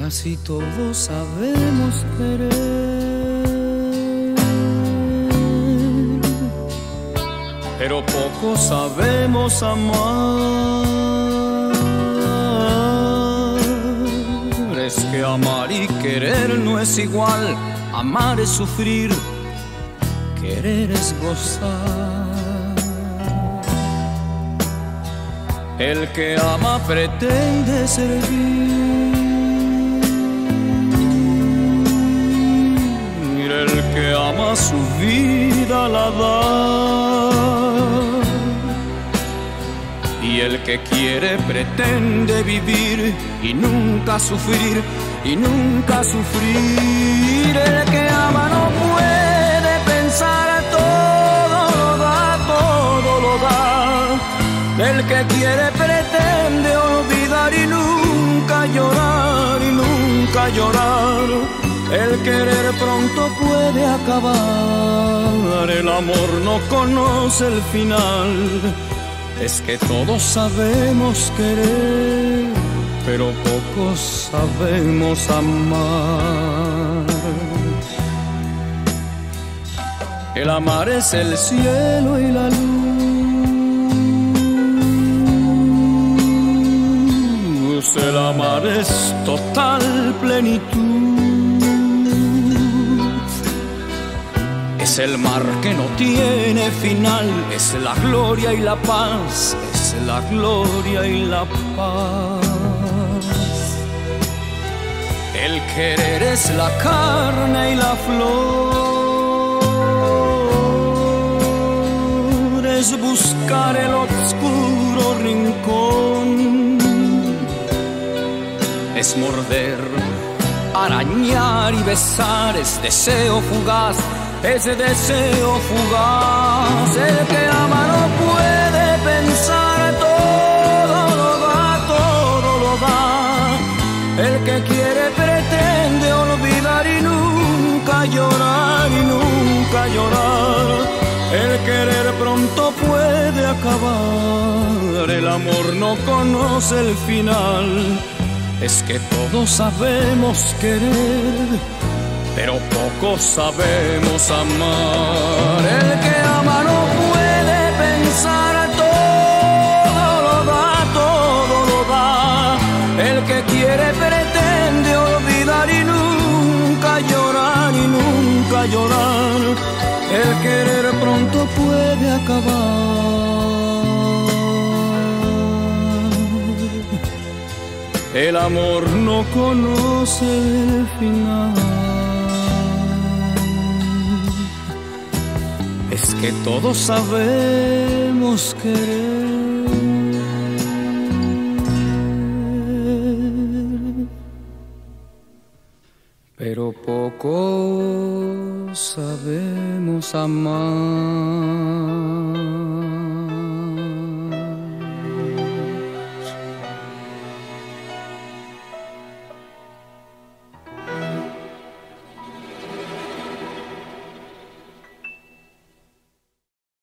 Casi todos sabemos querer, pero poco sabemos amar. Es que amar y querer no es igual. Amar es sufrir, querer es gozar. El que ama pretende servir, el que ama su vida la da, y el que quiere pretende vivir y nunca sufrir, y nunca sufrir. El que ama no puede pensar, todo lo da, todo lo da. El que quiere pretende olvidar y nunca llorar, y nunca llorar. El querer pronto puede acabar, el amor no conoce el final. Es que todos sabemos querer, pero pocos sabemos amar. El amar es el cielo y la luz. El amar es total plenitud. Es el mar que no tiene final. Es la gloria y la paz. Es la gloria y la paz. El querer es la carne y la flor. Es buscar el oscuro rincón. Es morder, arañar y besar, es deseo fugaz, es deseo fugaz. El que ama no puede pensar, todo lo da, todo lo da. El que quiere pretende olvidar y nunca llorar, y nunca llorar. El querer pronto puede acabar, el amor no conoce el final. Es que todos sabemos querer, pero pocos sabemos amar. El que ama no puede pensar, todo lo da, todo lo da. El que quiere pretende olvidar y nunca llorar, y nunca llorar. El querer pronto puede acabar. El amor no conoce el final. Es que todos sabemos querer, pero poco sabemos amar.